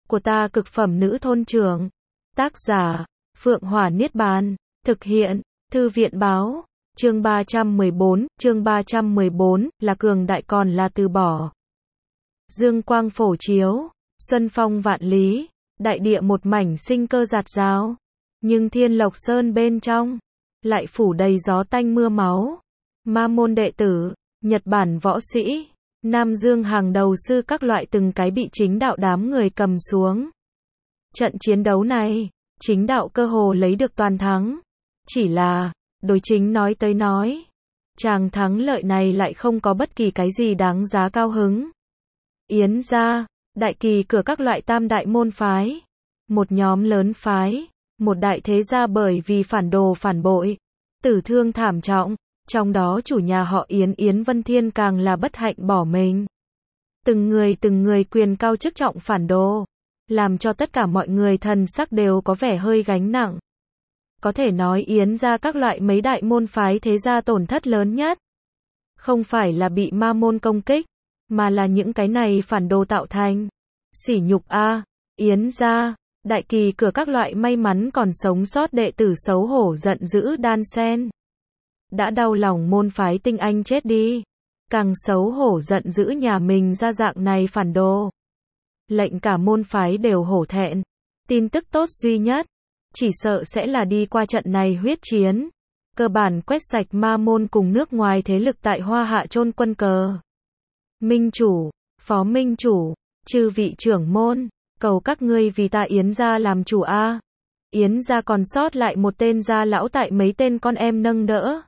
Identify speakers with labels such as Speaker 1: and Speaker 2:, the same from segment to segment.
Speaker 1: của ta cực phẩm nữ thôn trưởng. Tác giả, Phượng Hỏa Niết Bàn. Thực hiện, Thư viện Báo. Chương 314, là cường đại còn là từ bỏ. Dương quang phổ chiếu, xuân phong vạn lý, đại địa một mảnh sinh cơ rạt rào. Nhưng Thiên Lộc Sơn bên trong, lại phủ đầy gió tanh mưa máu. Ma môn đệ tử, Nhật Bản võ sĩ, Nam Dương hàng đầu sư các loại từng cái bị chính đạo đám người cầm xuống. Trận chiến đấu này, chính đạo cơ hồ lấy được toàn thắng. Chỉ là, đối chính nói tới nói, chàng thắng lợi này lại không có bất kỳ cái gì đáng giá cao hứng. Yến gia, đại kỳ cửa các loại tam đại môn phái, một nhóm lớn phái, một đại thế gia bởi vì phản đồ phản bội, tử thương thảm trọng, trong đó chủ nhà họ Yến Yến Vân Thiên càng là bất hạnh bỏ mình. Từng người quyền cao chức trọng phản đồ, làm cho tất cả mọi người thần sắc đều có vẻ hơi gánh nặng. Có thể nói Yến gia các loại mấy đại môn phái thế gia tổn thất lớn nhất. Không phải là bị ma môn công kích, mà là những cái này phản đồ tạo thành. Sỉ nhục a, Yến gia, đại kỳ cửa các loại may mắn còn sống sót đệ tử xấu hổ giận dữ đan sen. Đã đau lòng môn phái tinh anh chết đi, càng xấu hổ giận dữ nhà mình ra dạng này phản đồ. Lệnh cả môn phái đều hổ thẹn. Tin tức tốt duy nhất, chỉ sợ sẽ là đi qua trận này huyết chiến, cơ bản quét sạch ma môn cùng nước ngoài thế lực tại Hoa Hạ chôn quân cờ. Minh chủ, phó minh chủ, chư vị trưởng môn, cầu các ngươi vì ta Yến gia làm chủ a. Yến gia còn sót lại một tên gia lão tại mấy tên con em nâng đỡ.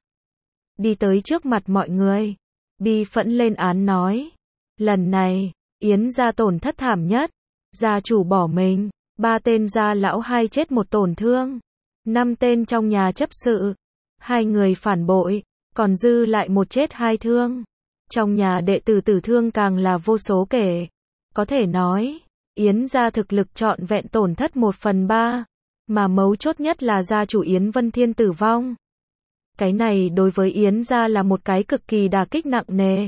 Speaker 1: Đi tới trước mặt mọi người, bi phẫn lên án nói, lần này, Yến gia tổn thất thảm nhất, gia chủ bỏ mình, 3 tên gia lão 2 chết 1 tổn thương, 5 tên trong nhà chấp sự, 2 người phản bội, còn dư lại 1 chết 2 thương. Trong nhà đệ tử tử thương càng là vô số kể. Có thể nói, Yến gia thực lực trọn vẹn tổn thất 1/3, mà mấu chốt nhất là gia chủ Yến Vân Thiên tử vong. Cái này đối với Yến gia là một cái cực kỳ đả kích nặng nề.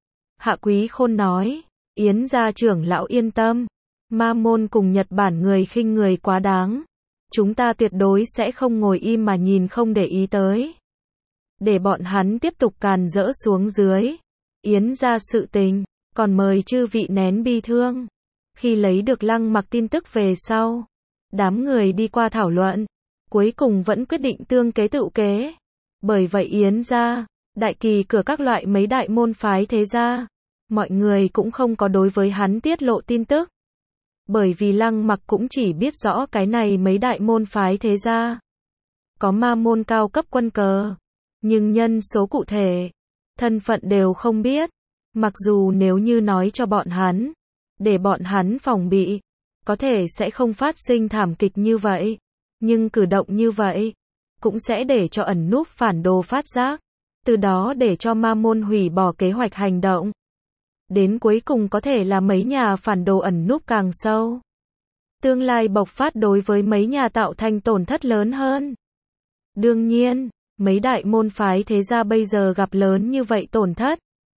Speaker 1: Hạ Quý Khôn nói, Yến gia trưởng lão yên tâm, ma môn cùng Nhật Bản người khinh người quá đáng. Chúng ta tuyệt đối sẽ không ngồi im mà nhìn không để ý tới. Để bọn hắn tiếp tục càn rỡ xuống dưới. Yến gia sự tình, còn mời chư vị nén bi thương. Khi lấy được Lăng Mặc tin tức về sau, đám người đi qua thảo luận, cuối cùng vẫn quyết định tương kế tựu kế. Bởi vậy Yến gia, đại kỳ cửa các loại mấy đại môn phái thế gia, mọi người cũng không có đối với hắn tiết lộ tin tức. Bởi vì Lăng Mặc cũng chỉ biết rõ cái này mấy đại môn phái thế gia. Có ma môn cao cấp quân cờ, nhưng nhân số cụ thể, thân phận đều không biết. Mặc dù nếu như nói cho bọn hắn, để bọn hắn phòng bị, có thể sẽ không phát sinh thảm kịch như vậy. Nhưng cử động như vậy, cũng sẽ để cho ẩn núp phản đồ phát giác. Từ đó để cho ma môn hủy bỏ kế hoạch hành động. Đến cuối cùng có thể là mấy nhà phản đồ ẩn núp càng sâu. Tương lai bộc phát đối với mấy nhà tạo thành tổn thất lớn hơn. Đương nhiên, mấy đại môn phái thế gia bây giờ gặp lớn như vậy tổn thất.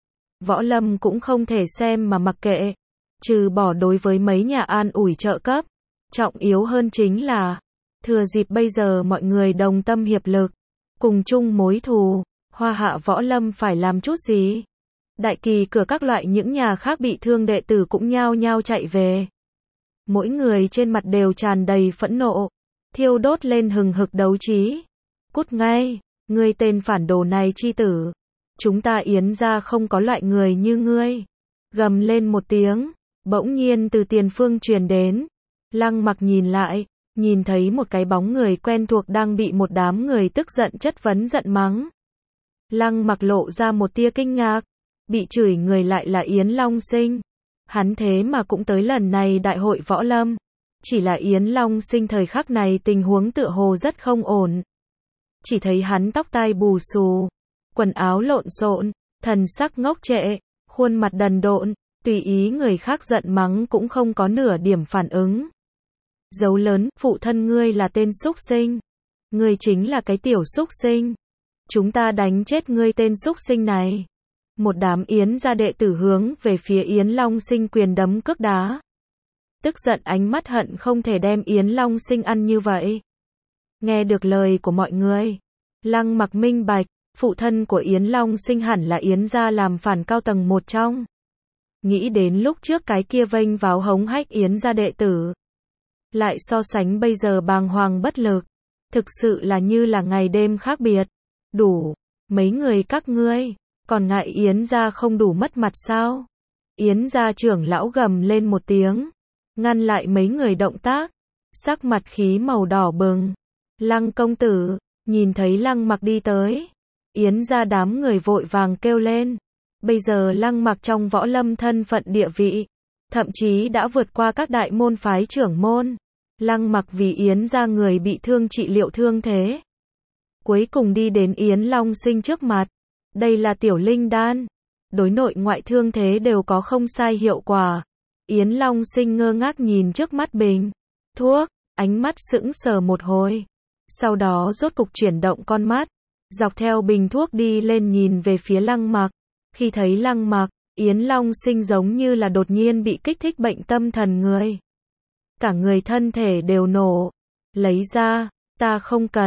Speaker 1: Võ Lâm cũng không thể xem mà mặc kệ. Trừ bỏ đối với mấy nhà an ủi trợ cấp. Trọng yếu hơn chính là, thừa dịp bây giờ mọi người đồng tâm hiệp lực, cùng chung mối thù, Hoa Hạ Võ Lâm phải làm chút gì. Đại kỳ cửa các loại những nhà khác bị thương đệ tử cũng nhao nhao chạy về. Mỗi người trên mặt đều tràn đầy phẫn nộ, thiêu đốt lên hừng hực đấu trí. Cút ngay, ngươi tên phản đồ này chi tử. Chúng ta Yến gia không có loại người như ngươi. Gầm lên một tiếng, bỗng nhiên từ tiền phương truyền đến. Lăng Mặc nhìn lại, nhìn thấy một cái bóng người quen thuộc đang bị một đám người tức giận chất vấn giận mắng. Lăng Mặc lộ ra một tia kinh ngạc. Bị chửi người lại là Yến Long Sinh. Hắn thế mà cũng tới lần này đại hội võ lâm. Chỉ là Yến Long Sinh thời khắc này tình huống tựa hồ rất không ổn. Chỉ thấy hắn tóc tai bù xù, quần áo lộn xộn, thần sắc ngốc trệ, khuôn mặt đần độn, tùy ý người khác giận mắng cũng không có nửa điểm phản ứng. Dấu lớn, phụ thân ngươi là tên súc sinh. Ngươi chính là cái tiểu súc sinh. Chúng ta đánh chết ngươi tên súc sinh này. Một đám Yến gia đệ tử hướng về phía Yến Long Sinh quyền đấm cước đá. tức giận ánh mắt hận không thể đem Yến Long Sinh ăn như vậy. Nghe được lời của mọi người, Lăng Mặc minh bạch, phụ thân của Yến Long Sinh hẳn là Yến gia làm phản cao tầng một trong. Nghĩ đến lúc trước cái kia vênh váo hống hách Yến gia đệ tử, lại so sánh bây giờ bàng hoàng bất lực, thực sự là như là ngày đêm khác biệt. Đủ, mấy người các ngươi, còn ngại Yến gia không đủ mất mặt sao? Yến gia trưởng lão gầm lên một tiếng, ngăn lại mấy người động tác, sắc mặt khí màu đỏ bừng. Lăng công tử, nhìn thấy Lăng Mặc đi tới, Yến gia đám người vội vàng kêu lên. Bây giờ Lăng Mặc trong võ lâm thân phận địa vị, thậm chí đã vượt qua các đại môn phái trưởng môn. Lăng Mặc vì Yến gia người bị thương trị liệu thương thế, cuối cùng đi đến Yến Long Sinh trước mặt. Đây là tiểu linh đan, đối nội ngoại thương thế đều có không sai hiệu quả. Yến Long Sinh ngơ ngác nhìn trước mắt bình thuốc, ánh mắt sững sờ một hồi, sau đó rốt cục chuyển động con mắt, dọc theo bình thuốc đi lên nhìn về phía Lăng Mặc. Khi thấy Lăng Mặc, Yến Long Sinh giống như là đột nhiên bị kích thích bệnh tâm thần người. Cả người thân thể đều nổ. Lấy ra, ta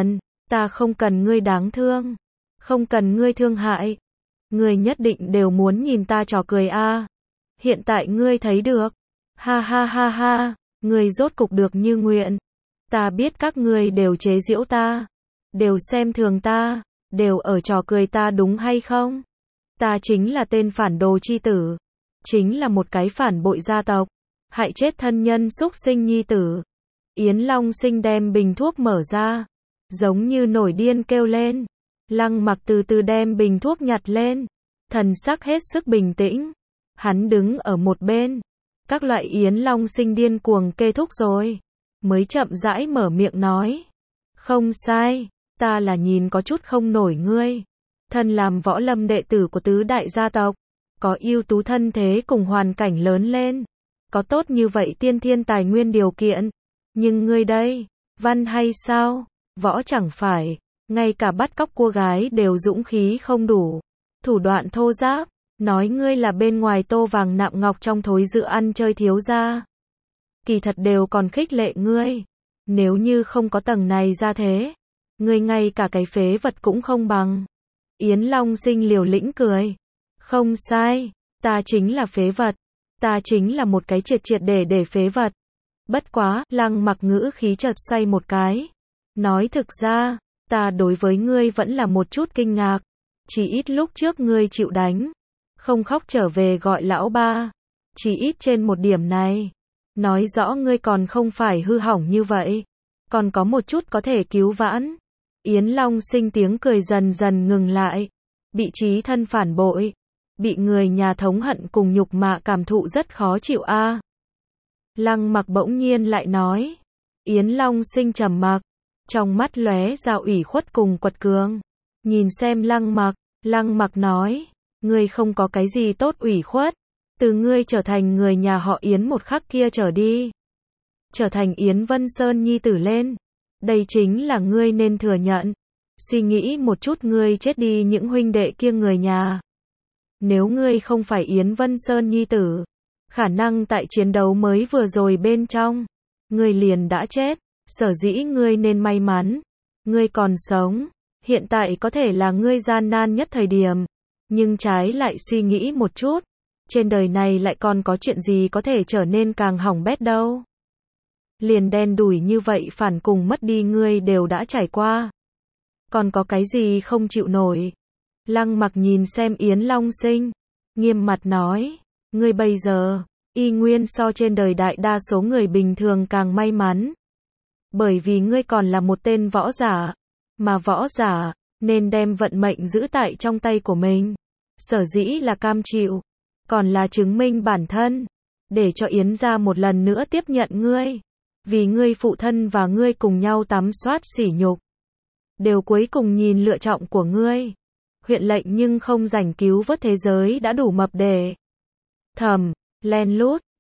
Speaker 1: không cần ngươi đáng thương. Không cần ngươi thương hại. Ngươi nhất định đều muốn nhìn ta trò cười a. Hiện tại ngươi thấy được. Ha ha ha ha, ngươi rốt cục được như nguyện. Ta biết các ngươi đều chế giễu ta, đều xem thường ta, đều ở trò cười ta đúng hay không? Ta chính là tên phản đồ chi tử, chính là một cái phản bội gia tộc, hại chết thân nhân xúc sinh nhi tử. Yến Long Sinh đem bình thuốc mở ra, giống như nổi điên kêu lên. Lăng Mặc từ từ đem bình thuốc nhặt lên, thần sắc hết sức bình tĩnh. Hắn đứng ở một bên, các loại Yến Long Sinh điên cuồng kê thúc rồi, mới chậm rãi mở miệng nói. Không sai, ta là nhìn có chút không nổi ngươi. Thân làm võ lâm đệ tử của tứ đại gia tộc, có ưu tú thân thế cùng hoàn cảnh lớn lên, có tốt như vậy tiên thiên tài nguyên điều kiện. Nhưng ngươi đây, văn hay sao, võ chẳng phải, ngay cả bắt cóc cô gái đều dũng khí không đủ, thủ đoạn thô giáp, nói ngươi là bên ngoài tô vàng nạm ngọc trong thối dự ăn chơi thiếu gia. Kỳ thật đều còn khích lệ ngươi, nếu như không có tầng này ra thế, ngươi ngay cả cái phế vật cũng không bằng. Yến Long Sinh liều lĩnh cười. Không sai, ta chính là phế vật. Ta chính là một cái triệt triệt để phế vật. Bất quá, Lăng Mặc ngữ khí chợt xoay một cái. Nói thực ra, ta đối với ngươi vẫn là một chút kinh ngạc. Chỉ ít lúc trước ngươi chịu đánh, không khóc trở về gọi lão ba. Chỉ ít trên một điểm này, nói rõ ngươi còn không phải hư hỏng như vậy. Còn có một chút có thể cứu vãn. Yến Long Sinh tiếng cười dần dần ngừng lại. Bị chí thân phản bội, bị người nhà thống hận cùng nhục mạ cảm thụ rất khó chịu a. Lăng Mặc bỗng nhiên lại nói. Yến Long Sinh trầm mặc, trong mắt lóe ra ủy khuất cùng quật cường. Nhìn xem Lăng Mặc nói, ngươi không có cái gì tốt ủy khuất, từ ngươi trở thành người nhà họ Yến một khắc kia trở đi, trở thành Yến Vân Sơn nhi tử lên, đây chính là ngươi nên thừa nhận. Suy nghĩ một chút ngươi chết đi những huynh đệ kia người nhà. Nếu ngươi không phải Yến Vân Sơn nhi tử, khả năng tại chiến đấu mới vừa rồi bên trong, ngươi liền đã chết. Sở dĩ ngươi nên may mắn, ngươi còn sống, hiện tại có thể là ngươi gian nan nhất thời điểm, nhưng trái lại suy nghĩ một chút, trên đời này lại còn có chuyện gì có thể trở nên càng hỏng bét đâu. Liền đen đủi như vậy phản cùng mất đi ngươi đều đã trải qua. Còn có cái gì không chịu nổi? Lăng Mặc nhìn xem Yến Long Sinh, nghiêm mặt nói, ngươi bây giờ, y nguyên so trên đời đại đa số người bình thường càng may mắn. Bởi vì ngươi còn là một tên võ giả, mà võ giả, nên đem vận mệnh giữ tại trong tay của mình. Sở dĩ là cam chịu, còn là chứng minh bản thân, để cho Yến gia một lần nữa tiếp nhận ngươi. Vì ngươi phụ thân và ngươi cùng nhau tắm soát sỉ nhục, đều cuối cùng nhìn lựa chọn của ngươi. Huyện lệnh nhưng không rảnh cứu vớt thế giới đã đủ mập để len lút,